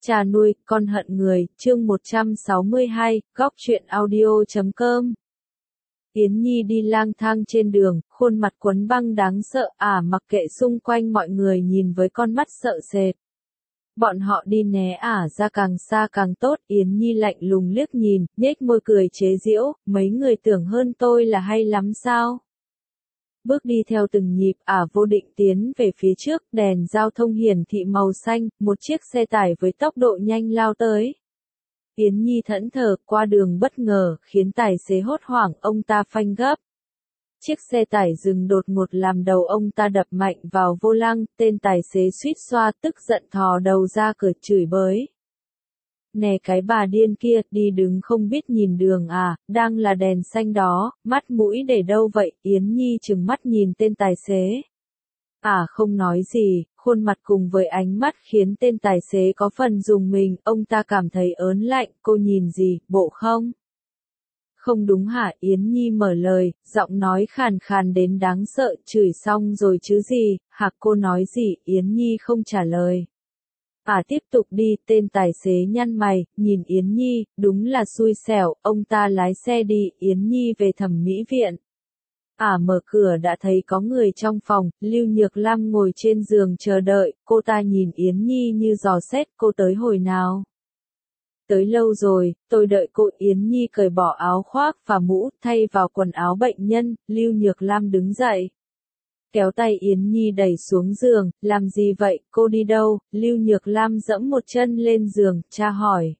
Cha nuôi, con hận người, chương 162, góc truyện audio.com. Yến Nhi đi lang thang trên đường, khuôn mặt quấn băng đáng sợ, mặc kệ xung quanh mọi người nhìn với con mắt sợ sệt. Bọn họ đi né ra càng xa càng tốt, Yến Nhi lạnh lùng liếc nhìn, nhếch môi cười chế giễu, mấy người tưởng hơn tôi là hay lắm sao? Bước đi theo từng nhịp, vô định tiến về phía trước, đèn giao thông hiển thị màu xanh, một chiếc xe tải với tốc độ nhanh lao tới. Yến Nhi thẫn thờ, qua đường bất ngờ, khiến tài xế hốt hoảng, ông ta phanh gấp. Chiếc xe tải dừng đột ngột làm đầu ông ta đập mạnh vào vô lăng, tên tài xế suýt xoa tức giận thò đầu ra cửa chửi bới. Nè cái bà điên kia, đi đứng không biết nhìn đường đang là đèn xanh đó, mắt mũi để đâu vậy? Yến Nhi trừng mắt nhìn tên tài xế. Không nói gì, khuôn mặt cùng với ánh mắt khiến tên tài xế có phần rùng mình, ông ta cảm thấy ớn lạnh, cô nhìn gì, bộ không? Không đúng hả? Yến Nhi mở lời, giọng nói khàn khàn đến đáng sợ, chửi xong rồi chứ gì, cô nói gì? Yến Nhi không trả lời. Tiếp tục đi, tên tài xế nhăn mày, nhìn Yến Nhi, đúng là xui xẻo, ông ta lái xe đi, Yến Nhi về thẩm mỹ viện. Mở cửa đã thấy có người trong phòng, Lưu Nhược Lam ngồi trên giường chờ đợi, cô ta nhìn Yến Nhi như dò xét, cô tới hồi nào? Tới lâu rồi, tôi đợi cô. Yến Nhi cởi bỏ áo khoác và mũ, thay vào quần áo bệnh nhân, Lưu Nhược Lam đứng dậy. Kéo tay Yến Nhi đẩy xuống giường, làm gì vậy, cô đi đâu? Lưu Nhược Lam giẫm một chân lên giường, tra hỏi.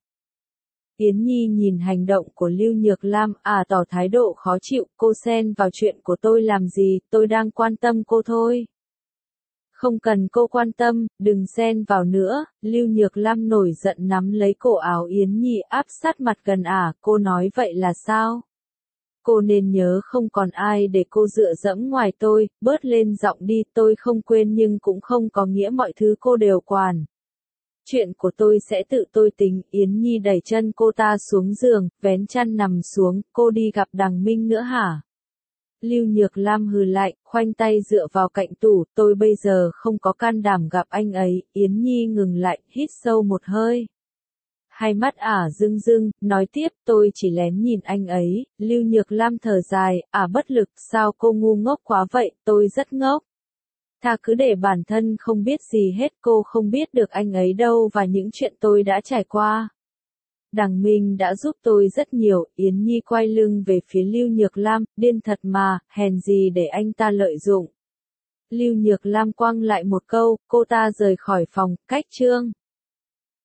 Yến Nhi nhìn hành động của Lưu Nhược Lam, tỏ thái độ khó chịu, cô xen vào chuyện của tôi làm gì, tôi đang quan tâm cô thôi. Không cần cô quan tâm, đừng xen vào nữa, Lưu Nhược Lam nổi giận nắm lấy cổ áo Yến Nhi áp sát mặt gần cô nói vậy là sao? Cô nên nhớ không còn ai để cô dựa dẫm ngoài tôi, bớt lên giọng đi, tôi không quên nhưng cũng không có nghĩa mọi thứ cô đều quản. Chuyện của tôi sẽ tự tôi tính. Yến Nhi đẩy chân cô ta xuống giường, vén chăn nằm xuống, cô đi gặp Đằng Minh nữa hả? Lưu Nhược Lam hừ lạnh, khoanh tay dựa vào cạnh tủ, tôi bây giờ không có can đảm gặp anh ấy. Yến Nhi ngừng lại, hít sâu một hơi. Hai mắt rưng rưng, nói tiếp, tôi chỉ lén nhìn anh ấy. Lưu Nhược Lam thở dài, bất lực, sao cô ngu ngốc quá vậy, tôi rất ngốc. Cứ để bản thân không biết gì hết, cô không biết được anh ấy đâu và những chuyện tôi đã trải qua. Đằng Minh đã giúp tôi rất nhiều. Yến Nhi quay lưng về phía Lưu Nhược Lam, điên thật mà, hèn gì để anh ta lợi dụng. Lưu Nhược Lam quăng lại một câu, cô ta rời khỏi phòng, cách chương.